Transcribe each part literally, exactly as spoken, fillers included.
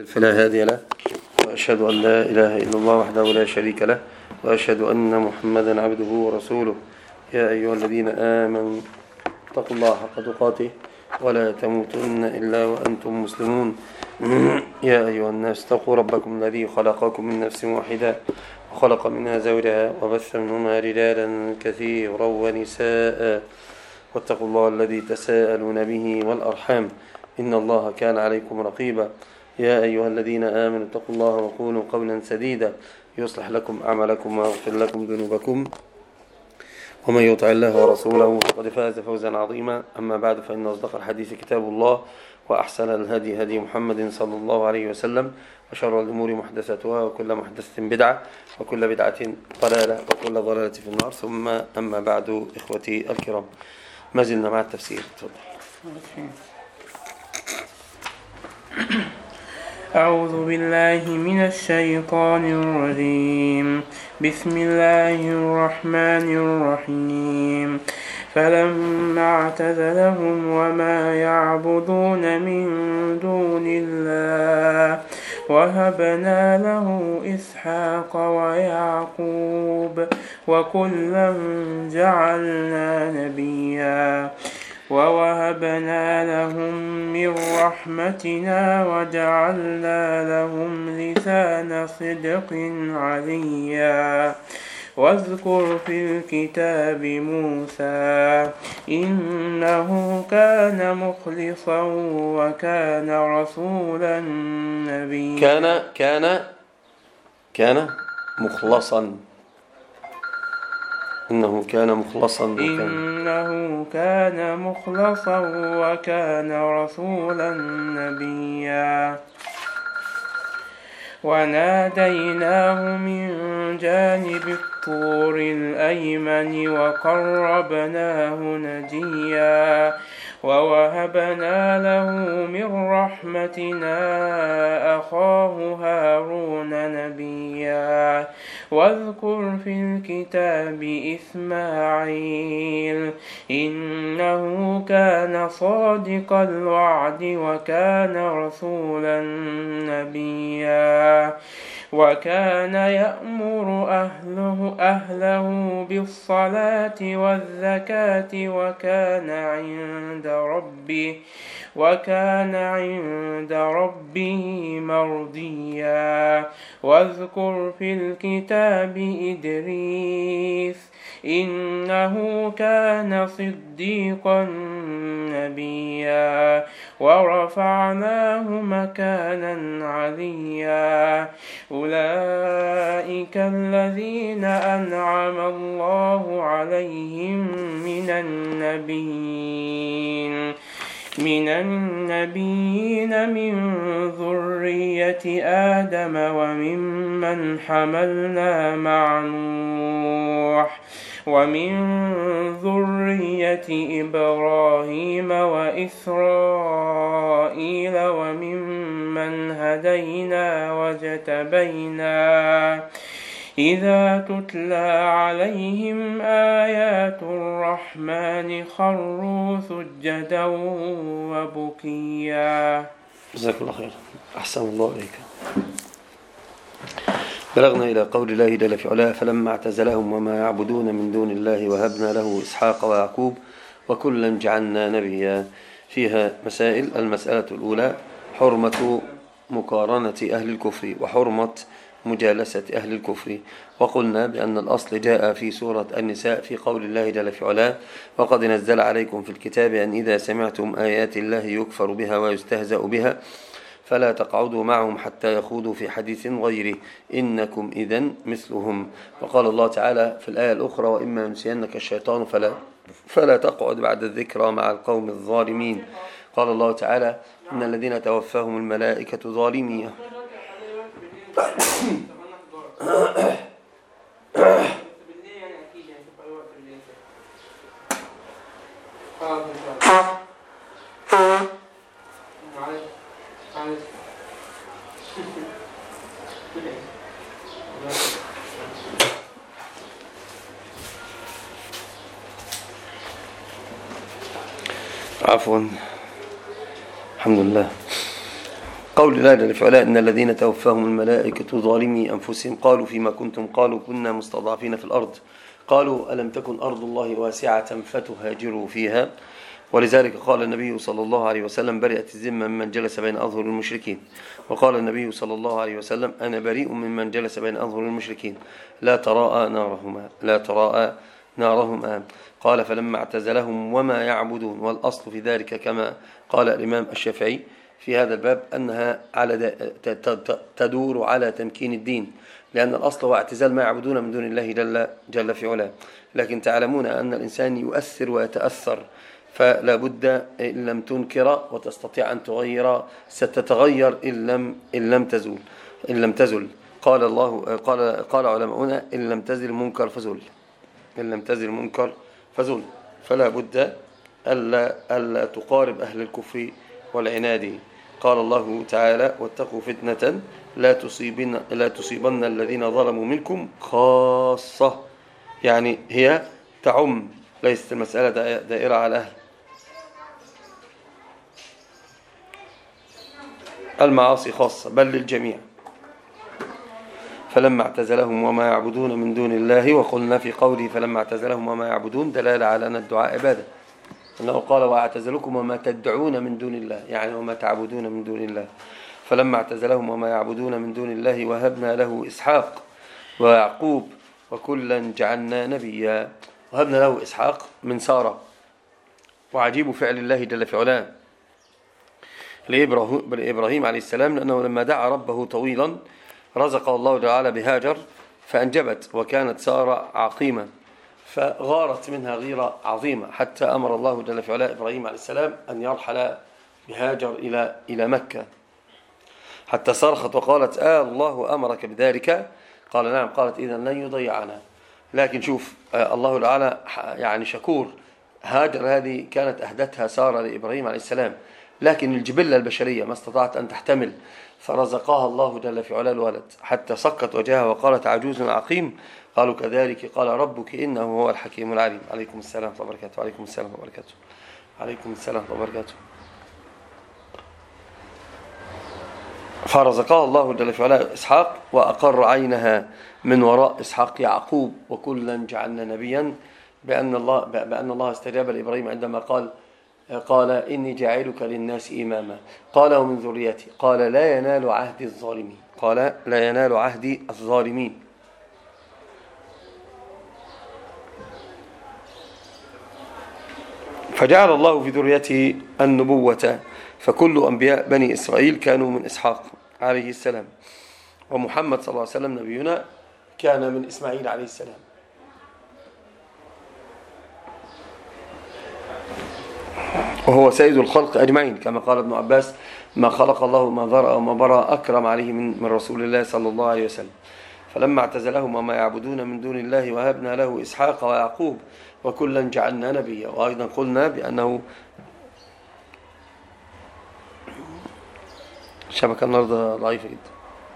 يضلل فلا هادي له، وأشهد أن لا إله إلا الله وحده لا شريك له، وأشهد أن محمدا عبده ورسوله. يا أيها الذين آمنوا اتقوا الله حق تقاته ولا تموتن إلا وأنتم مسلمون. يا أيها الناس اتقوا ربكم الذي خلقكم من نفس واحدة وخلق منها زوجها وبث منهما رجالا كثيرا ونساء، واتقوا الله الذي تساءلون به والأرحام إن الله كان عليكم رقيبا. يا أيها الذين آمنوا اتقوا الله وقولوا قولا سديدا يصلح لكم أعمالكم ويغفر لكم ذنوبكم، ومن يطع الله ورسوله فقد فاز فوزا عظيما. أما بعد، فإن أصدق الحديث كتاب الله، وأحسن الهدي هدي محمد صلى الله عليه وسلم، وشر الأمور محدثاتها، وكل محدثة بدعة، وكل بدعة ضلالة، وكل ضلالة في النار. ثم أما بعد، إخوتي الكرام، ما زلنا مع التفسير. تفضل. أعوذ بالله من الشيطان الرجيم. بسم الله الرحمن الرحيم. فلما اعتزلهم وما يعبدون من دون الله وهبنا له إسحاق ويعقوب وكلا جعلنا نبيا ووهبنا لهم من رحمتنا وجعلنا لهم لسان صدق عليا. واذكر في الكتاب موسى إنه كان مخلصا وكان رسولا نبيا. كان كان كان مخلصا إنه كان مخلصا وكان إنه كان مخلصا وكان رسولا نبيا. وناديناه من جانب الطور الأيمن وقربناه نجيا. ووهبنا له من رحمتنا أخاه هارون نبيا. واذكر في الكتاب إسماعيل إنه كان صادق الوعد وكان رسولا نبيا. وكان يأمر أهله, أهله بالصلاة والزكاة وكان عند ربه وكان عند ربه مرضيا. واذكر في الكتاب إدريس إنه كان صديقا نبيا. ورفعناه مكانا عليا. أولئك الذين أنعم الله عليهم من النبيين من النبيين من ذرية آدم وممن حملنا مع نوح ومن ذرية إبراهيم وإسرائيل وممن هدينا واجتبينا. إذا تتلى عليهم آيات الرحمن خروا سجدا وبكيا. جزاك الله خير، أحسن الله إليك. بلغنا إلى قول الله جل في علاه: فلما اعتزلهم وما يعبدون من دون الله وهبنا له إسحاق ويعقوب وكلا جعلنا نبيا. فيها مسائل. المسألة الأولى حرمة مقارنة أهل الكفر وحرمة مجالسة أهل الكفر. وقلنا بأن الأصل جاء في سورة النساء في قول الله جل في علاه: وقد نزل عليكم في الكتاب أن إذا سمعتم آيات الله يكفر بها ويستهزأ بها فلا تقعدوا معهم حتى يخوضوا في حديث غيره إنكم إذن مثلهم. وقال الله تعالى في الآية الأخرى: وإما ينسينك الشيطان فلا, فلا تقعد بعد الذكرى مع القوم الظالمين. قال الله تعالى: إن الذين توفاهم الملائكة ظالمين عفوا، الحمد لله. قول الله جل في علاه إن الذين توفاهم الملائكة ظالمي أنفسهم قالوا فيما كنتم قالوا كنا مستضعفين في الأرض قالوا ألم تكن أرض الله واسعة فتهاجروا فيها ولذلك قال النبي صلى الله عليه وسلم برئت الذمة ممن جلس بين أظهر المشركين وقال النبي صلى الله عليه وسلم أنا بريء ممن جلس بين أظهر المشركين لا تراءى نارهما لا تراءى نارهما قال فلما اعتزلهم وما يعبدون والأصل في ذلك كما قال الإمام الشافعي في هذا الباب أنها على تدور على تمكين الدين لأن الأصل هو اعتزال ما يعبدون من دون الله جل, جل في علاه لكن تعلمون أن الإنسان يؤثر ويتأثر فلا بد إن لم تنكر وتستطيع أن تغير ستتغير إن لم, إن لم تزول إن لم تزل قال الله قال قال علماؤنا إن لم تزل المنكر فزل إن لم تزل المنكر فزل فلا بد ألا, ألا تقارب أهل الكفر والعناد قال الله تعالى واتقوا فتنة لا تصيبن لا تصيبن الذين ظلموا منكم خاصة يعني هي تعم ليست المسألة دائرة على أهل المعاصي خاصة بل للجميع فلما اعتزلهم وما يعبدون من دون الله وقلنا في قوله فلما اعتزلهم وما يعبدون دلالة على أن الدعاء عبادة أنه قال واعتزلكم وما تدعون من دون الله يعني وما تعبدون من دون الله فلما اعتزلهم وما يعبدون من دون الله وهبنا له إسحاق ويعقوب وكلا جعلنا نبيا وهبنا له إسحاق من سارة وعجيب فعل الله جل في علاه لإبراهيم عليه السلام لأنه لما دعا ربه طويلا رزق الله تعالى بهاجر فأنجبت وكانت سارة عقيمة فغارت منها غيرة عظيمة حتى أمر الله جل في علاه إبراهيم عليه السلام أن يرحل بهاجر إلى إلى مكة حتى صرخت وقالت آه الله أمرك بذلك قال نعم قالت إذن لن يضيعنا لكن شوف آه الله تعالى يعني شكور هاجر هذه كانت أهدتها سارة لإبراهيم عليه السلام لكن الجبلة البشرية ما استطاعت أن تحتمل فرزقها الله جل في علاه الولد حتى سكت وجهها وقالت عجوز عقيم قالوا كذلك قال ربك إنه هو الحكيم العليم عليكم السلام ورحمة الله وبركاته عليكم السلام ورحمة الله وبركاته عليكم السلام ورحمة الله وبركاته فرزقها الله جل في علاه إسحاق وأقر عينها من وراء إسحاق يعقوب وكلا جعلنا نبيا بأن الله بأن الله استجاب لإبراهيم عندما قال قال إني جاعلك للناس إماما قال ومن ذريتي قال لا ينال عهد الظالمين قال لا ينال عهد الظالمين فجعل الله في ذريته النبوة فكل أنبياء بني إسرائيل كانوا من إسحاق عليه السلام ومحمد صلى الله عليه وسلم نبينا كان من إسماعيل عليه السلام وهو سيد الخلق أجمعين كما قال ابن عباس ما خلق الله ما ذرأ وما برأ أكرم عليه من, من رسول الله صلى الله عليه وسلم فلما اعتزلهم وما يعبدون من دون الله وهبنا له إسحاق ويعقوب وكلا جعلنا نبيا وأيضا قلنا بأنه الشبكة النهارده ضعيفة جدا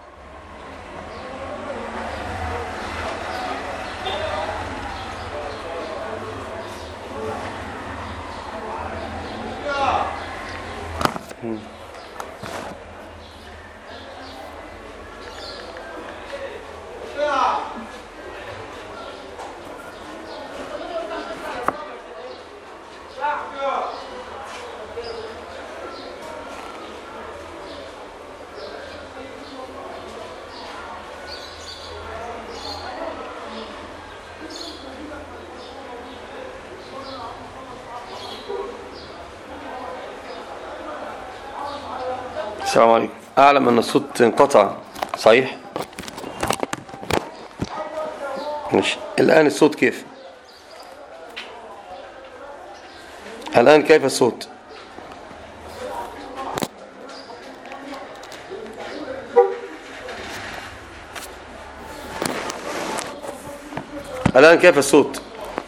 السلام عليكم. أعلم أن الصوت انقطع صحيح؟ ماشي. الآن الصوت كيف؟ الآن كيف الصوت؟ الآن كيف الصوت؟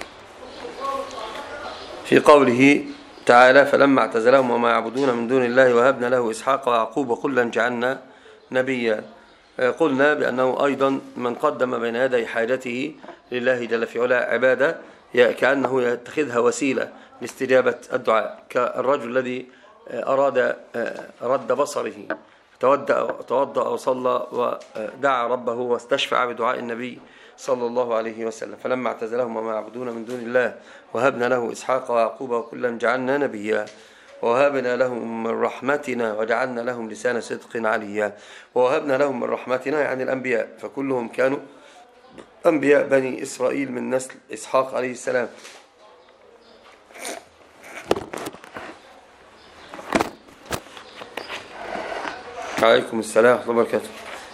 في قوله تعالى فلما اعتزلهم وما يعبدون من دون الله وهبنا له إسحاق ويعقوب وكلا جعلنا نبيا قلنا بأنه أيضا من قدم بين يدي حاجته لله جل في علاه عبادة كأنه يتخذها وسيلة لاستجابة الدعاء كالرجل الذي أراد رد بصره فتوضأ توضأ وصلى ودعا ربه واستشفع بدعاء النبي صلى الله عليه وسلم. فلما اعتزلهم وما يعبدون من دون الله وهبنا له إسحاق ويعقوب وكلا جعلنا نبيا ووهبنا لهم من رحمتنا وجعلنا لهم لسان صدق عليا. ووهبنا لهم من رحمتنا يعني الأنبياء، فكلهم كانوا أنبياء بني إسرائيل من نسل إسحاق عليه السلام. عليكم السلام ورحمة الله وبركاته.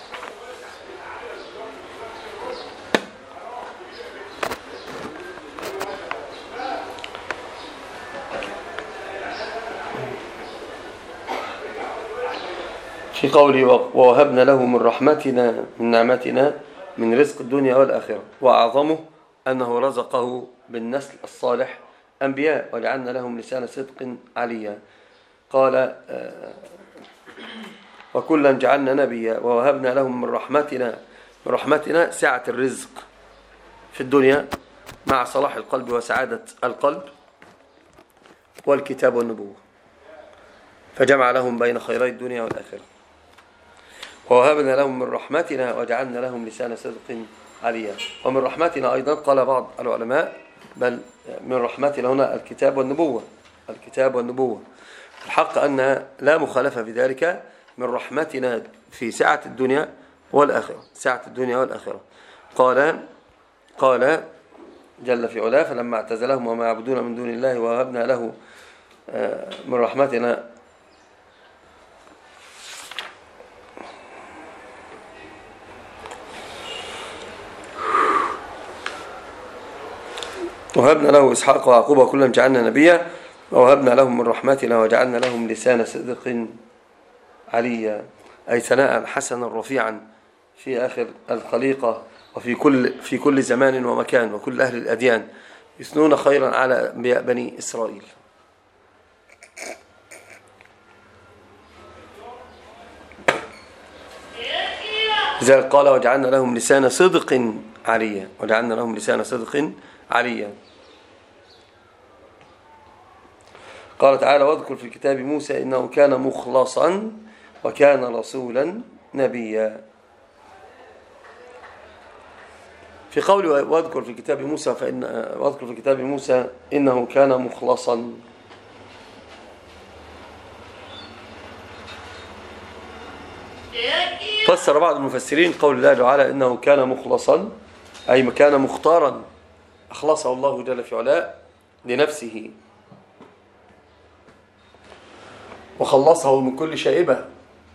في قوله ووهبنا له من رحمتنا من نعمتنا من رزق الدنيا والآخرة، وأعظمه أنه رزقه بالنسل الصالح أنبياء وجعلنا لهم لسان صدق عليا. قال وكلا جعلنا نبيا ووهبنا لهم من رحمتنا من رحمتنا سعة الرزق في الدنيا مع صلاح القلب وسعادة القلب والكتاب والنبوة، فجمع لهم بين خيري الدنيا والآخرة. ووهبنا لهم من رحمتنا وجعلنا لهم لسان صدق عليا. ومن رحمتنا أيضا قال بعض العلماء بل من رحمتنا هنا الكتاب والنبوة، الكتاب والنبوة. الحق أن لا مخالفة في ذلك، من رحمتنا في سعة الدنيا والآخرة، سعة الدنيا والآخرة. قال قال جل في علاه فلما اعتزلهم وما يعبدون من دون الله ووهبنا له من رحمتنا وهبنا له إسحاق ويعقوب وكلا جعلنا نبيا ووهبنا لهم من رحمتنا وجعلنا لهم لسان صدق عليا، أي ثناء حسنا رفيعا في آخر الخليقة وفي كل في كل زمان ومكان، وكل أهل الأديان يثنون خيرا على أنبياء بني إسرائيل. لذلك قال وجعلنا لهم لسان صدق عليا، وجعلنا لهم لسان صدق عليا. قال تعالى واذكر في الكتاب موسى إنه كان مخلصا وكان رسولا نبيا. في قول واذكر في كتاب موسى فإن واذكر في كتاب موسى إنه كان مخلصا، فسر بعض المفسرين قول الله تعالى إنه كان مخلصا أي كان مختارا، أخلصه الله جل في علاه لنفسه وخلصه من كل شائبة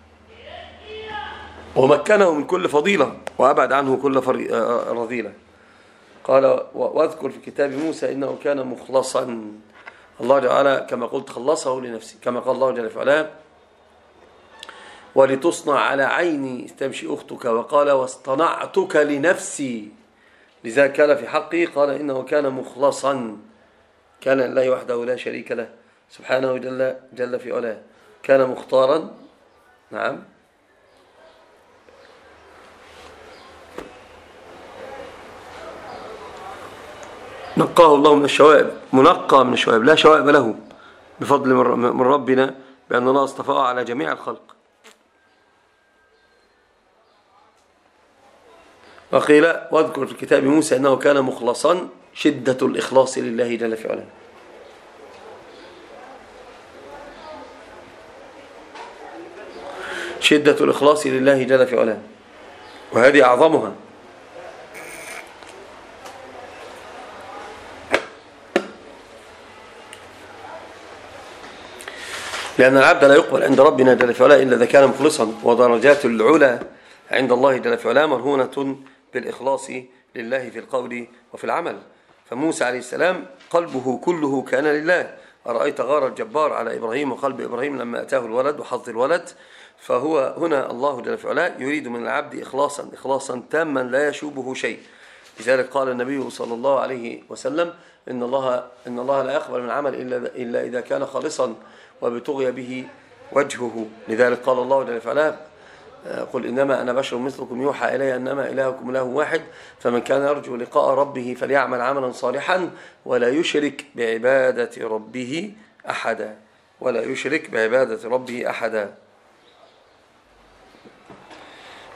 ومكنه من كل فضيلة وأبعد عنه كل رذيلة. قال واذكر في كتاب موسى إنه كان مخلصا، الله تعالى كما قلت خلصه لنفسه، كما قال الله جل في علاه ولتصنع على عيني تمشي أختك، وقال واصطنعتك لنفسي، لذلك قال في حقه قال إنه كان مخلصا، كان لله وحده لا شريك له سبحانه جل, جل في علاه، كان مختارا. نعم نقاه الله من الشوائب، منقى من الشوائب لا شوائب له بفضل من ربنا بأن الله اصطفاه على جميع الخلق. وقيل واذكر في كتاب موسى أنه كان مخلصا، شدة الإخلاص لله جل في علاه. شدة الإخلاص لله جل في علاه، وهذه أعظمها. لأن العبد لا يقبل عند ربنا جل في علاه إلا إذا كان مخلصا، ودرجات العلا عند الله جل في علاه مرهونة بالإخلاص لله في القول وفي العمل. فموسى عليه السلام قلبه كله كان لله. أرأيت غار الجبار على إبراهيم وقلب إبراهيم لما أتاه الولد وحظ الولد. فهو هنا الله جل في علاه يريد من العبد إخلاصا إخلاصا تاما لا يشوبه شيء. لذلك قال النبي صلى الله عليه وسلم إن الله إن الله لا يقبل من عمل إلا إلا إذا كان خالصا وبتغي به وجهه. لذلك قال الله جل في علاه قل إنما أنا بشر مثلكم يوحى إلي أنما إلهكم إله واحد فمن كان يرجو لقاء ربه فليعمل عملا صالحا ولا يشرك بعبادة ربه أحدا ولا يشرك بعبادة ربه أحدا.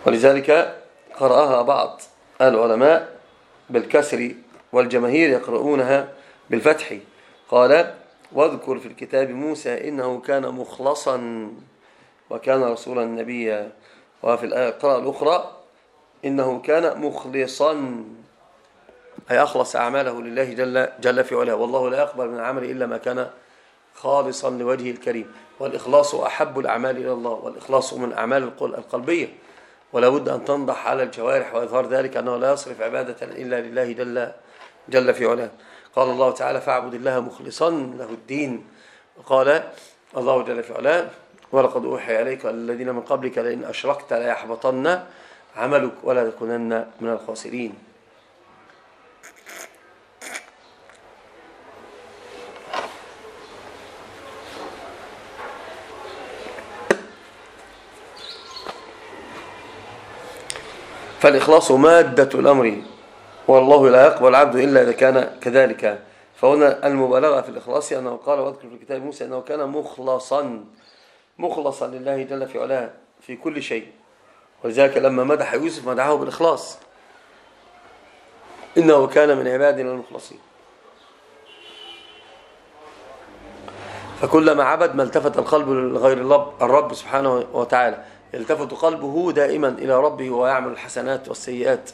ولذلك قرأها بعض العلماء بالكسر والجماهير يقرؤونها بالفتح. قال واذكر في الكتاب موسى إنه كان مخلصا وكان رسولا نبيا. وفي القراءة الأخرى إنه كان مخلصا أي أخلص أعماله لله جل, جل في علاه، والله لا يقبل من العمل إلا ما كان خالصا لوجهه الكريم. والإخلاص أحب الأعمال إلى الله، والإخلاص من أعمال القلبية، ولا بد أن تنضح على الجوارح، وإظهار ذلك أنه لا يصرف عبادة إلا لله جل, جل في علاه. قال الله تعالى فاعبد الله مخلصا له الدين. قال الله جل في علاه ولقد أوحي إليك الذين من قبلك لئن أشركت ليحبطن عملك ولا تكونن من الخاسرين. فالإخلاص مادة الأمر، والله لا يقبل العبد إلا إذا كان كذلك. فهنا المبالغة في الإخلاص أنه قال واذكر في كتاب موسى أنه كان مخلصا مخلصا لله جل في علاه في كل شيء. ولذلك لما مدح يوسف مدحه بالإخلاص، إنه كان من عبادنا المخلصين. فكلما عبد ما التفت القلب لغير الرب سبحانه وتعالى يلتفت قلبه دائما إلى ربه ويعمل الحسنات والسيئات.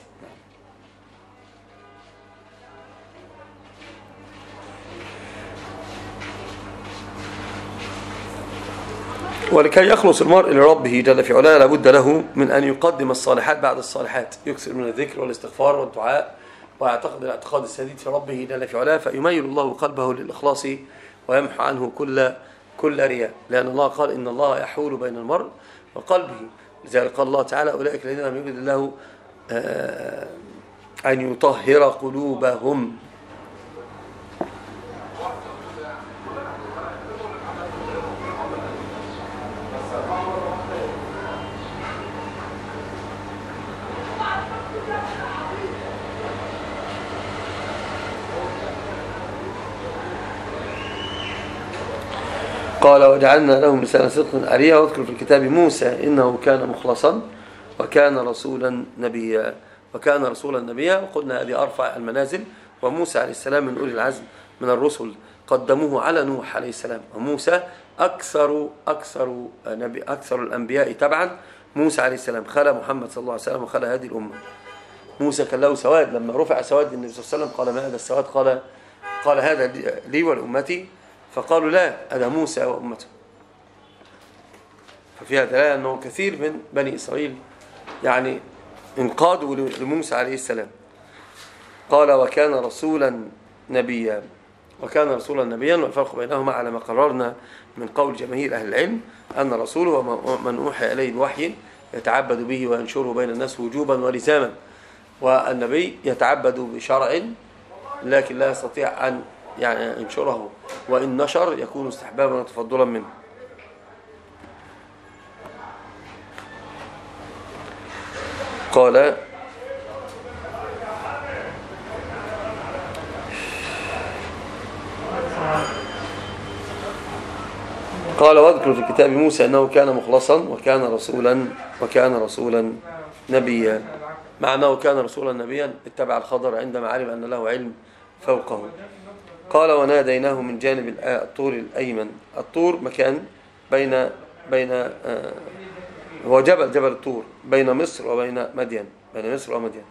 ولكي يخلص المرء لربه جل في علاه لابد له من أن يقدم الصالحات بعد الصالحات، يكثر من الذكر والاستغفار والدعاء، ويعتقد الاعتقاد السديد في ربه جل في علاه، فيميل الله قلبه للإخلاص ويمحو عنه كل كل رياء، لأن الله قال إن الله يحول بين المرء وقلبه. لذلك قال الله تعالى أولئك الذين لم يرد الله أن يطهر قلوبهم. قال وجعلنا لهم لسان صدق عليا واذكر في الكتاب موسى إنه كان مخلصا وكان رسولا نبيا. وكان رسولا نبيا، وقلنا هذه أرفع المنازل، وموسى عليه السلام من أولي العزم من الرسل، قدموه على نوح عليه السلام. وموسى أكثر أكثر نبي أكثر الأنبياء تبعا موسى عليه السلام، خلى محمد صلى الله عليه وسلم وخلى هذه الأمة. موسى كان له سواد، لما رفع سواد النبي صلى الله عليه وسلم قال ما هذا السواد؟ قال قال هذا لي ولأمتي، فقالوا لا هذا موسى وأمته. ففي هذا دلالة أنه كثير من بني إسرائيل يعني انقادوا لموسى عليه السلام. قال وكان رسولا نبيا، وكان رسولا نبيا، والفرق بينهما على ما قررنا من قول جماهير أهل العلم أن رسوله من أوحي إليه بوحي يتعبد به وينشره بين الناس وجوبا ولزاما، والنبي يتعبد بشرع لكن لا يستطيع أن يعني ينشره، وإن نشر يكون استحبابا وتفضلا منه. قال قال واذكر في كتاب موسى أنه كان مخلصا وكان رسولا وكان رسولا نبيا. مع أنه كان رسولا نبيا اتبع الخضر عندما علم أن له علم فوقه. قال وناديناه من جانب الطور الأيمن. الطور مكان بين بين هو جبل جبل الطور بين مصر وبين مدين بين مصر ومدين.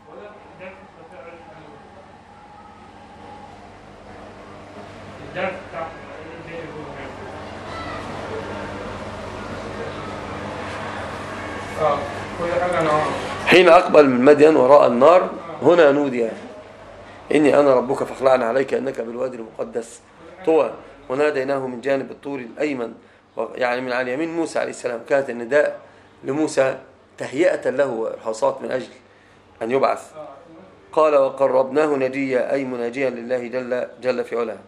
حين أقبل من مدين وراء النار هنا نودي إني أنا ربك فاخلعنا عليك إنك بالوادي المقدس طوى. وناديناه من جانب الطور الأيمن، يعني من عن يمين موسى عليه السلام. كانت النداء لموسى تهيئة له والحصات من أجل أن يبعث. قال وقربناه نجيا أي مناجيا لله جل, جل في علاه.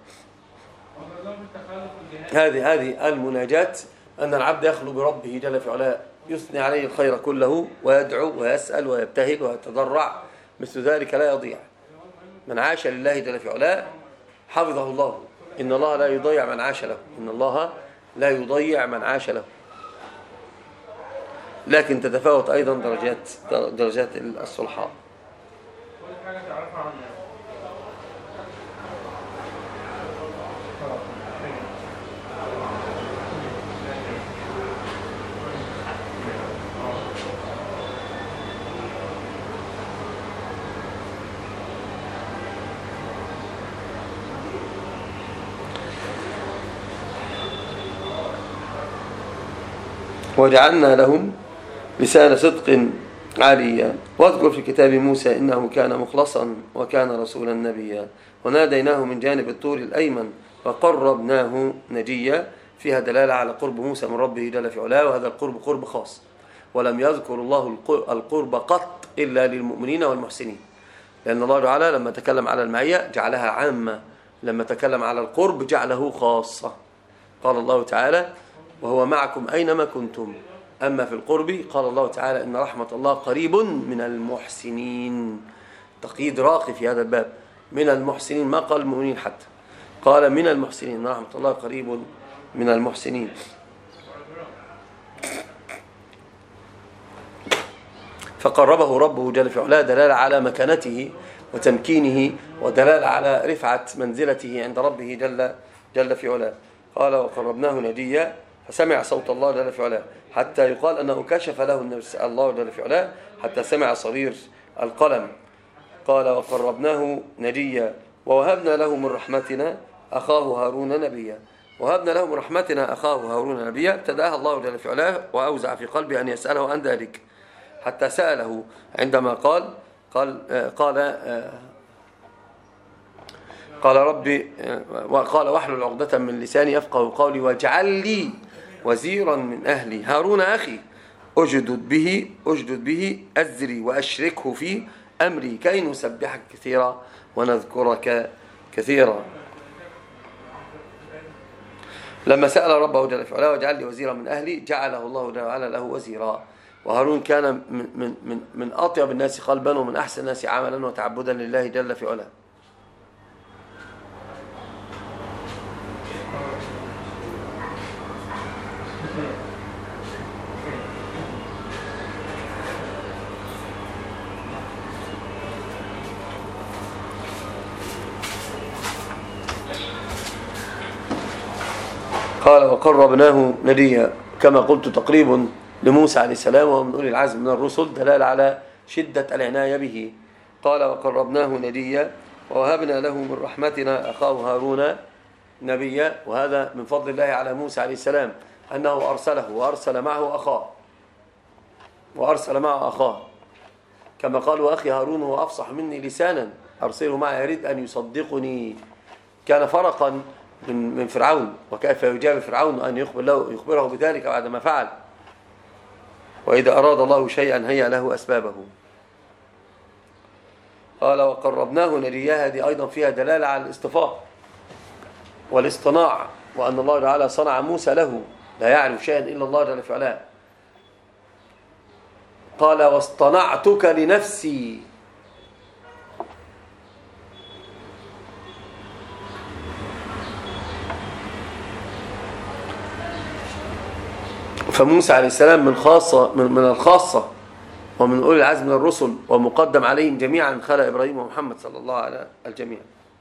هذه هذه المناجاة أن العبد يخلو بربه جل في علاه، يثني عليه الخير كله ويدعو ويسأل ويبتهل ويتضرع، مثل ذلك لا يضيع. من عاش لله جل في علاه حفظه الله. إن الله لا يضيع من عاش له، إن الله لا يضيع من عاش له. لكن تتفاوت أيضا درجات درجات الصلحاء. وجعلنا لهم لسان صدق عليا. واذكر في كتاب موسى إنه كان مخلصا وكان رسولا نبيا وناديناه من جانب الطور الأيمن وقربناه نجيا. فيها دلالة على قرب موسى من ربه جل في علاه، وهذا القرب قرب خاص، ولم يذكر الله القرب قط إلا للمؤمنين والمحسنين، لأن الله تعالى لما تكلم على المعية جعلها عامة، لما تكلم على القرب جعله خاصة. قال الله تعالى وهو معكم أينما كنتم. أما في القرب قال الله تعالى إن رحمة الله قريب من المحسنين، تقييد راقي في هذا الباب، من المحسنين، ما قال المؤمنين حتى، قال من المحسنين، إن رحمة الله قريب من المحسنين. فقربه ربه جل في علاه دلالة على مكانته وتمكينه، ودلالة على رفعة منزلته عند ربه جل, جل في علاه. قال وقربناه نجيا فسمع صوت الله جل في علاه، حتى يقال أنه كشف له الله جل في علاه حتى سمع صرير القلم. قال وقربناه نجيا ووهبنا له من رحمتنا أخاه هارون نبيا. وهبنا له من رحمتنا أخاه هارون نبيا ابتدأها الله جل في علاه وأوزع في قلبه أن يسأله عن ذلك، حتى سأله عندما قال قال قال قال ربي وقال واحلل عقدة من لساني يفقهوا قولي واجعل لي وزيرا من أهلي هارون أخي أجدد به أجدد به أزري وأشركه في أمري كي نسبحك كثيرا ونذكرك كثيرا. لما سأل ربه جل في علاه واجعل لي وزيرا من أهلي جعله الله جل وعلا له وزيرا. وهارون كان من, من, من, من أطيب الناس قلبا ومن أحسن الناس عملا وتعبدا لله جل في علاه. قال وقربناه نجيا، كما قلت تقريب لموسى عليه السلام وهو من أولي العزم من الرسل، دلالة على شدة العناية به. قال وقربناه نجيا ووهبنا له من رحمتنا أخاه هارون نبيا. وهذا من فضل الله على موسى عليه السلام أنه أرسله وأرسل معه أخاه وأرسل معه أخاه كما قال وأخي هارون هو أفصح مني لسانا أرسله معي يريد أن يصدقني. كان فرقا من من فرعون، وكيف يجاب فرعون أن يخبر له يخبره بذلك بعد ما فعل. وإذا أراد الله شيئا هيأ له أسبابه. قال وقربناه نجيا، هذه أيضا فيها دلالة على الاصطفاء والاصطناع، وأن الله تعالى صنع موسى له، لا يعرف شيئا إلا الله جل في علاه. قال واصطنعتك لنفسي. فموسى عليه السلام من خاصة من, من الخاصة ومن أولي العزم من الرسل، ومقدم عليهم جميعا خلى إبراهيم ومحمد صلى الله على الجميع.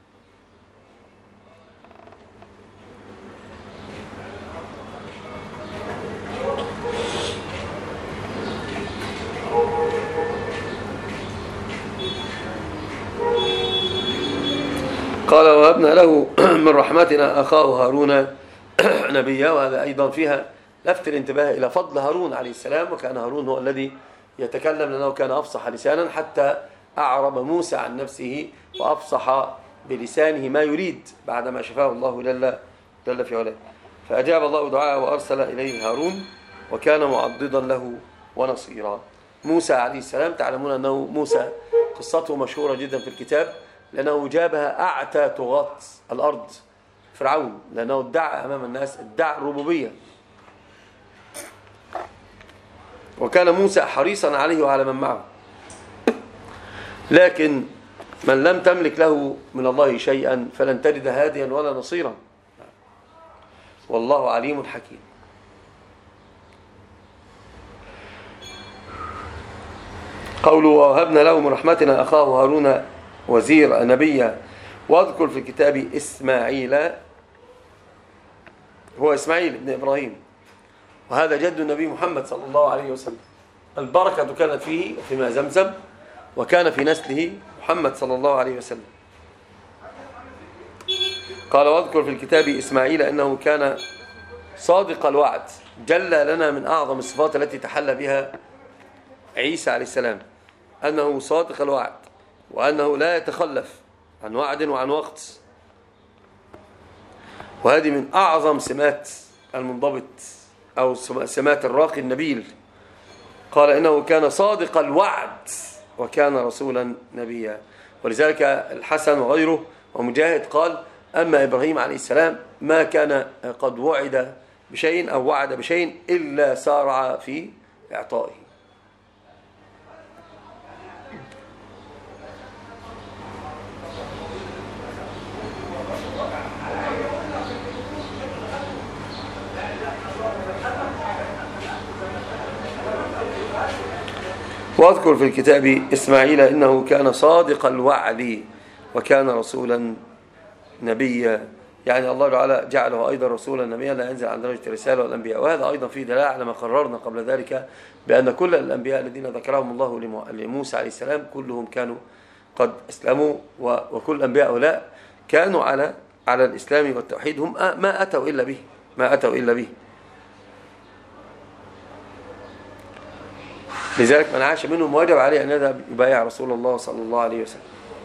قال وهبنا له من رحمتنا أخاه هارون نبيا. وهذا أيضا فيها لفت الانتباه إلى فضل هارون عليه السلام، وكان هارون هو الذي يتكلم لأنه كان أفصح لسانا، حتى أعرب موسى عن نفسه وأفصح بلسانه ما يريد بعدما شفاه الله جل, جل في علاه. فأجاب الله دعاءه وأرسل إليه هارون وكان معضدا له ونصيرا. موسى عليه السلام تعلمون أنه موسى قصته مشهورة جدا في الكتاب، لأنه جابها أعتى طغاة الأرض فرعون، لأنه ادعى أمام الناس ادعى الربوبية. وكان موسى حريصا عليه وعلى من معه، لكن من لم تملك له من الله شيئا فلن تجد هاديا ولا نصيرا، والله عليم حكيم. قوله ووهبنا له من رحمتنا أخاه هارون وزير نبيا. واذكر في الكتاب إسماعيل، هو إسماعيل بن إبراهيم، وهذا جد النبي محمد صلى الله عليه وسلم. البركة كانت فيه وفي ماء زمزم، وكان في نسله محمد صلى الله عليه وسلم. قال واذكر في الكتاب إسماعيل إنه كان صادق الوعد. جل لنا من أعظم الصفات التي تحلى بها عيسى عليه السلام أنه صادق الوعد، وأنه لا يتخلف عن وعد وعن وقت، وهذه من أعظم سمات المنضبط أو سمات الراقي النبيل. قال إنه كان صادق الوعد وكان رسولا نبيا. ولذلك الحسن وغيره ومجاهد قال أما إبراهيم عليه السلام ما كان قد وعد بشيء أو وعد بشيء إلا سارع في إعطائه. واذكر في الكتاب إسماعيل إنه كان صادق الوعد وكان رسولا نبيا. يعني الله تعالى جعله أيضا رسولا نبيا لا ينزل عن درجة الرسالة والأنبياء. وهذا أيضا فيه دلالة على ما قررنا قبل ذلك بأن كل الأنبياء الذين ذكرهم الله لموسى عليه السلام كلهم كانوا قد أسلموا، وكل الأنبياء هؤلاء كانوا على على الإسلام والتوحيد، هم ما أتوا إلا به ما أتوا إلا به. لذلك من عاش منهم واجب عليه أن يذهب يبايع رسول الله صلى الله عليه وسلم.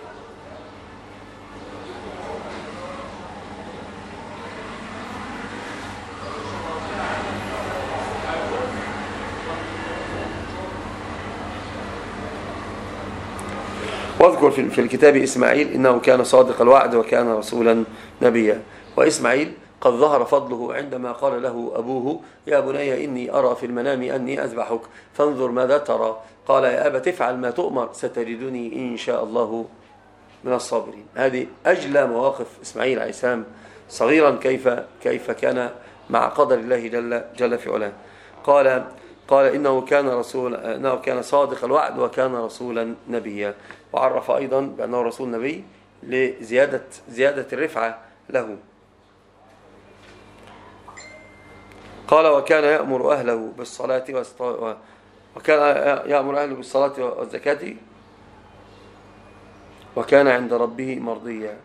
واذكر في الكتاب إسماعيل إنه كان صادق الوعد وكان رسولا نبيا. وإسماعيل قد ظهر فضله عندما قال له أبوه يا بني إني أرى في المنام أني أذبحك فانظر ماذا ترى. قال يا أبت افعل ما تؤمر ستجدني إن شاء الله من الصابرين. هذه أجلى مواقف إسماعيل عليه السلام صغيرا كيف كيف كان مع قدر الله جل جل في علاه. قال قال إنه كان رسول إنه كان صادق الوعد وكان رسولا نبيا. وعرف أيضا بأنه رسول نبي لزيادة زيادة الرفعة له. قال وكان يأمر أهله بالصلاة وكان يأمر أهله بالصلاة والزكاة وكان عند ربه مرضيا.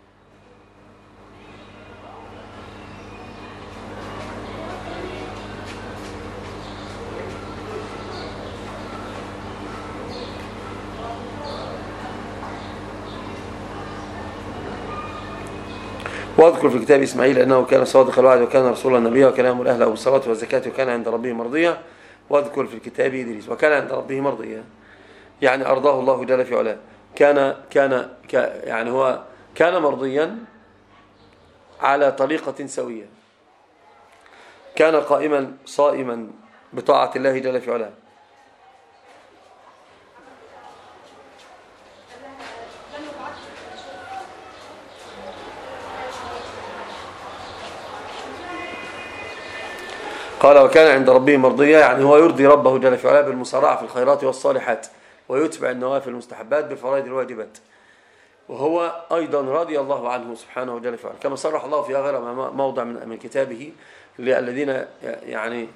واذكر في كتاب إسماعيل أنه كان صادق الوعد وكان رسولا نبيا وكان يأمر أهله بالصلاة والزكاة وكان عند ربه مرضيا. واذكر في الكتاب إدريس وكان عند ربه مرضيا، يعني أرضاه الله جل في علاه. كان كان يعني هو كان مرضيا على طريقة سوية، كان قائما صائما بطاعة الله جل في علاه. قال وكان عند ربه مرضيا، يعني هو يرضي ربه جل في علاه بالمسارعة في الخيرات والصالحات ويتبع النوافل المستحبات بالفرائض الواجبات. وهو أيضا رضي الله عنه سبحانه جل في علاه كما صرح الله في غير موضع من من كتابه للذين يعني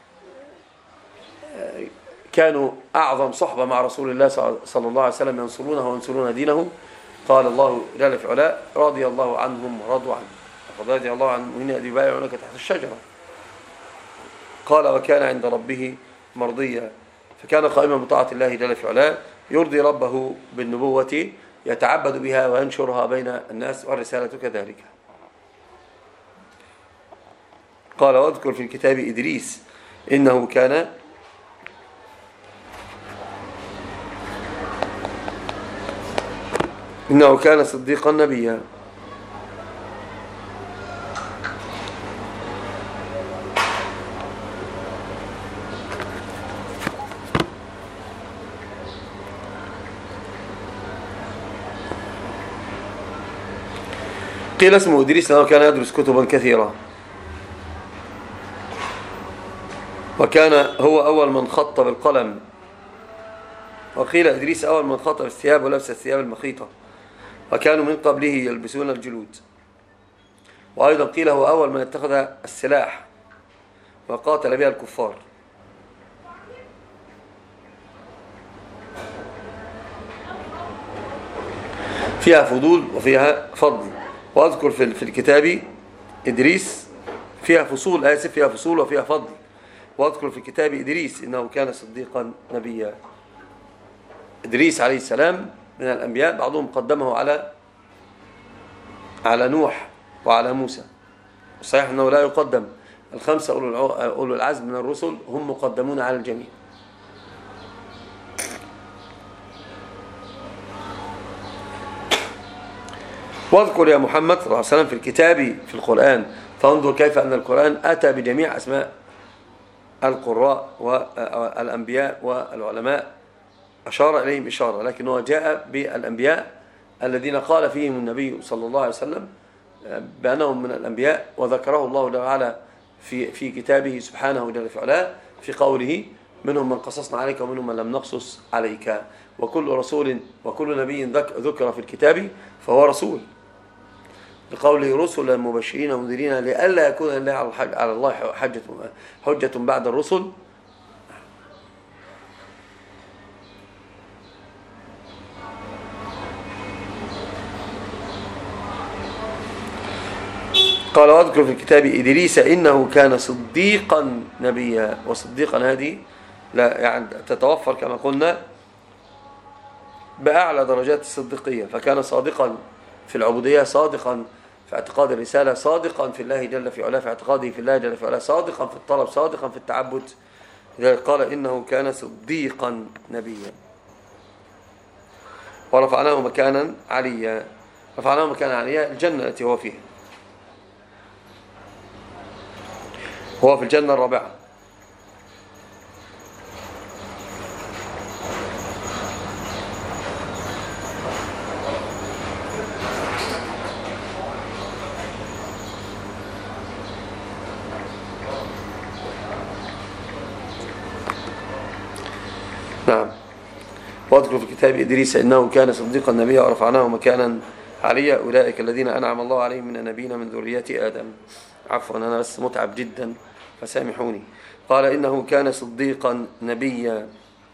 كانوا أعظم صحبة مع رسول الله صلى الله عليه وسلم ينصرونه وينصرون دينه. قال الله جل في علاه رضي الله عنهم ورضوا عنه لقد رضي الله عن المؤمنين يبايعونك تحت الشجرة. قال وكان عند ربه مرضيا، فكان قائما بطاعة الله جل في علاه يرضي ربه بالنبوة يتعبد بها وينشرها بين الناس والرسالة كذلك. قال واذكر في الكتاب إدريس إنه كان إنه كان صديقا نبيا. قيل اسمه إدريس لأنه كان يدرس كتبا كثيرة، وكان هو أول من خط بالقلم وقيل إدريس أول من خاطب الثياب ولبس الثياب المخيطة، وكانوا من قبله يلبسون الجلود. وأيضا قيل هو أول من اتخذ السلاح وقاتل بها الكفار. فيها فضول وفيها فضل. وأذكر في الكتاب إدريس فيها فصول، آسف فيها فصول وفيها فضل. وأذكر في كتاب إدريس إنه كان صديقا نبيا. إدريس عليه السلام من الأنبياء، بعضهم قدمه على على نوح وعلى موسى. صحيح أنه لا يقدم، الخمسة أولو العزم من الرسل هم مقدمون على الجميع. واذكر يا محمد صلى الله عليه وسلم في الكتاب في القرآن، فانظر كيف أن القرآن أتى بجميع أسماء القراء والأنبياء والعلماء، أشار إليهم إشارة، لكنه جاء بالأنبياء الذين قال فيهم النبي صلى الله عليه وسلم بأنهم من الأنبياء، وذكره الله جل وعلا في في كتابه سبحانه جل في علاه في قوله: منهم من قصصنا عليك ومنهم من لم نقصص عليك. وكل رسول وكل نبي ذكر في الكتاب فهو رسول، لقوله: رسلا مبشرين ومنذرين لئلا يكون لله على الله حجة حجة بعد الرسل. قال: واذكر في الكتاب إدريس إنه كان صديقا نبيا. وصديقا هذه لا يعني تتوفر كما قلنا بأعلى درجات الصديقية، فكان صادقا في العبودية، صادقا في اعتقاد الرسالة، صادقا في الله جل في علاه في اعتقاده في الله جل في علاه، صادقا في الطلب، صادقا في التعبد. لذلك قال إنه كان صديقا نبيا. ورفعناه مكانا عليا. رفعناه مكانا عليا الجنة التي هو فيها، هو في الجنة الرابعة. نعم. واذكر في كتاب إدريس إنه كان صديقا نبيا ورفعناه مكانا عليا. أولئك الذين أنعم الله عليهم من النبيين من ذرية آدم. عفوا أنا بس متعب جدا فسامحوني. قال إنه كان صديقا نبيا.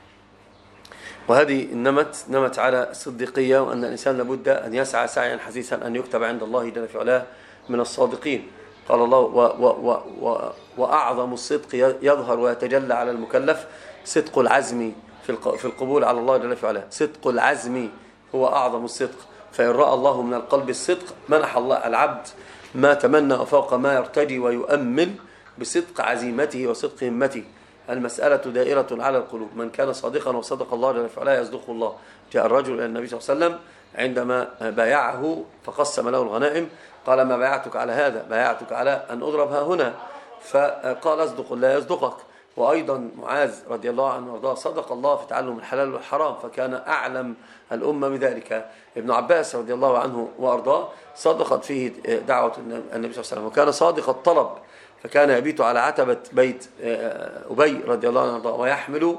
وهذه نمت نمت على الصديقية، وأن الإنسان لابد أن يسعى سعيا حثيثا أن يكتب عند الله جل في علاه من الصادقين. قال الله: و و و وأعظم الصدق يظهر ويتجلى على المكلف صدق العزم في القبول على الله جل في علاه. صدق العزم هو أعظم الصدق، فإن رأى الله من القلب الصدق منح الله العبد ما تمنى وفوق ما يرتجي ويؤمل بصدق عزيمته وصدق همته. المسألة دائرة على القلوب، من كان صادقا وصدق الله جل وعلا يصدقه الله. جاء الرجل إلى النبي صلى الله عليه وسلم عندما بايعه فقسم له الغنائم، قال: ما بايعتك على هذا؟ بايعتك على أن أضرب ها هنا. فقال: أصدق لا يصدقك. وأيضا معاذ رضي الله عنه وارضاه صدق الله في تعلم الحلال والحرام، فكان أعلم الأمة بذلك. ابن عباس رضي الله عنه وارضاه صدقت فيه دعوة النبي صلى الله عليه وسلم، وكان صادق الطلب، فكان يبيت على عتبة بيت أبي رضي الله عنه وارضاه ويحمل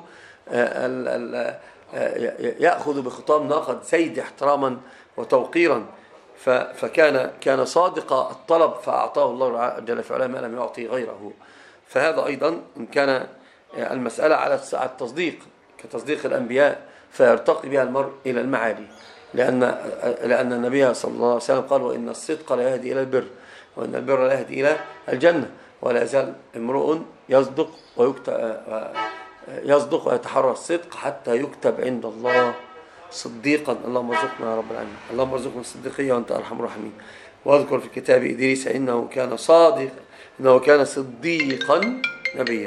يأخذ بخطام ناقة زيد احتراما وتوقيرا. فكان كان صادق الطلب، فأعطاه الله جل في علاه ما لم يعطي غيره. فهذا أيضا إن كان المسألة على التصديق كتصديق الأنبياء، فيرتقي بها المرء إلى المعالي، لأن لأن النبي صلى الله عليه وسلم قال: وإن الصدق لا يهدي إلى البر، وإن البر لا يهدي إلى الجنة. ولا يزال امرؤ يصدق ويكتب يصدق ويتحرى الصدق حتى يكتب عند الله صديقا. اللهم ارزقنا يا رب العالمين، اللهم ارزقنا الصديقية وأنت أرحم الراحمين. واذكر في كتاب إدريس إنه كان صادق إنه كان صديقا نبيا.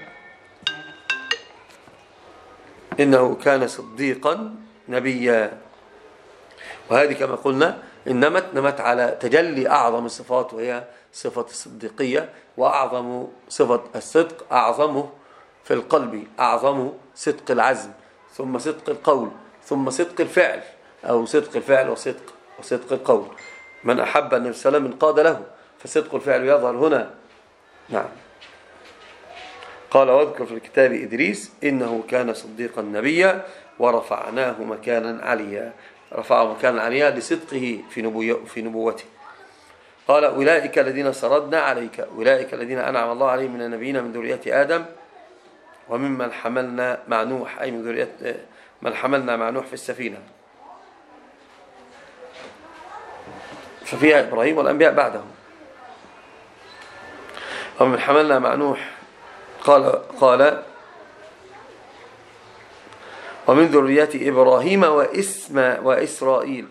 إنه كان صديقا نبيا. وهذه كما قلنا إنمت نمت على تجلي أعظم الصفات، وهي صفة الصديقية. وأعظم صفة الصدق أعظمه في القلب، أعظمه صدق العزم، ثم صدق القول، ثم صدق الفعل، أو صدق الفعل وصدق وصدق القول. من أحب النبي صلى الله عليه وسلم انقاد له، فصدق الفعل يظهر هنا. نعم. قال: واذكر في الكتاب إدريس إنه كان صديقا نبيا. ورفعناه مكانا عليا، رفعه مكانا عليا لصدقه في في نبوته. قال أولئك الذين سردنا عليك، أولئك الذين أنعم الله عليهم من النبيين من ذرية آدم وممن حملنا مع نوح، أي من ذرية من حملنا مع نوح في السفينة، ففيها إبراهيم والأنبياء بعدهم. ومن حملنا مع نوح قال قال ومن ذرية إبراهيم وإسم وإسرائيل.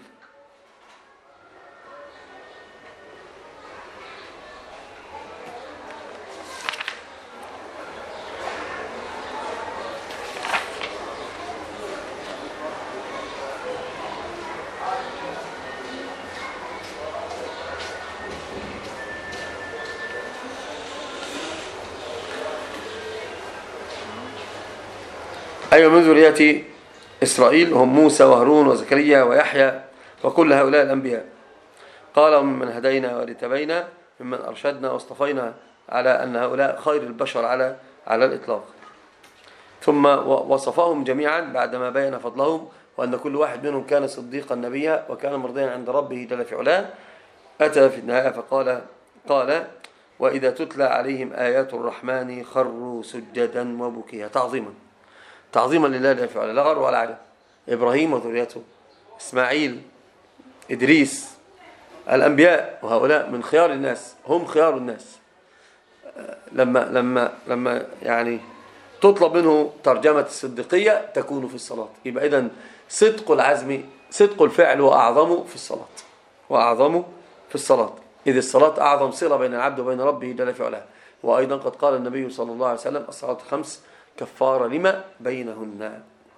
أي من ذرية إسرائيل هم موسى وهارون وزكريا ويحيى وكل هؤلاء الأنبياء. قال وممن هدينا واجتبينا ممن أرشدنا واصطفينا، على أن هؤلاء خير البشر على على الإطلاق. ثم وصفهم جميعا بعدما بين فضلهم وأن كل واحد منهم كان صديقا نبيا وكان مرضيا عند ربه جل في علاه. أتى في النهاية فقال قال وإذا تتلى عليهم آيات الرحمن خروا سجدا وبكيا، تعظيما تعظيما لله جل في علاه، لا غر ولا عجب. إبراهيم وذريته، إسماعيل، إدريس، الأنبياء، وهؤلاء من خيار الناس، هم خيار الناس. لما لما لما يعني تطلب منه ترجمة الصديقية تكون في الصلاة، يبقى إذن صدق العزم صدق الفعل وأعظم في الصلاة، وأعظم في الصلاة، إذ الصلاة أعظم صلة بين العبد وبين ربه جل في علاه. وأيضا قد قال النبي صلى الله عليه وسلم الصلاة خمس كفارة لما بينهن.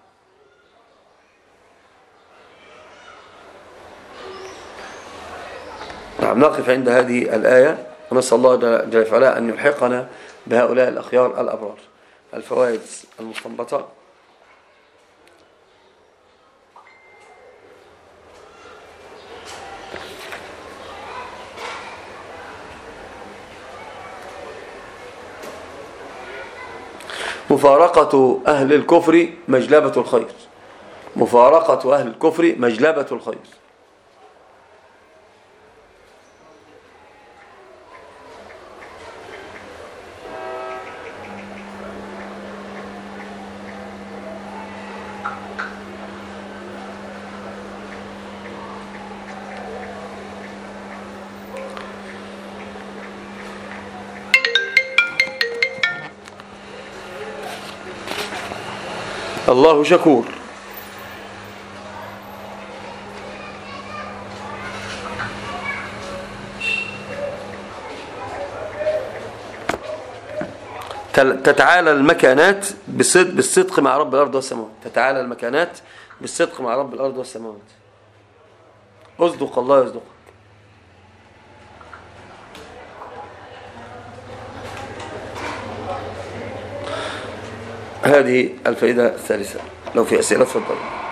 نعم، نقف عند هذه الآية ونسأل الله جل في علاه أن يلحقنا بهؤلاء الأخيار الأبرار. الفوائد المستنبطة: مفارقة أهل الكفر مجلبة الخير، مفارقة أهل الكفر مجلبة الخير. الله شكور. تتعالى المكانات بالصدق مع رب الأرض والسماوات، تتعالى المكانات بالصدق مع رب الأرض والسماوات. أصدق الله يصدقك. هذه الفائدة الثالثة. لو في أسئلة تفضل.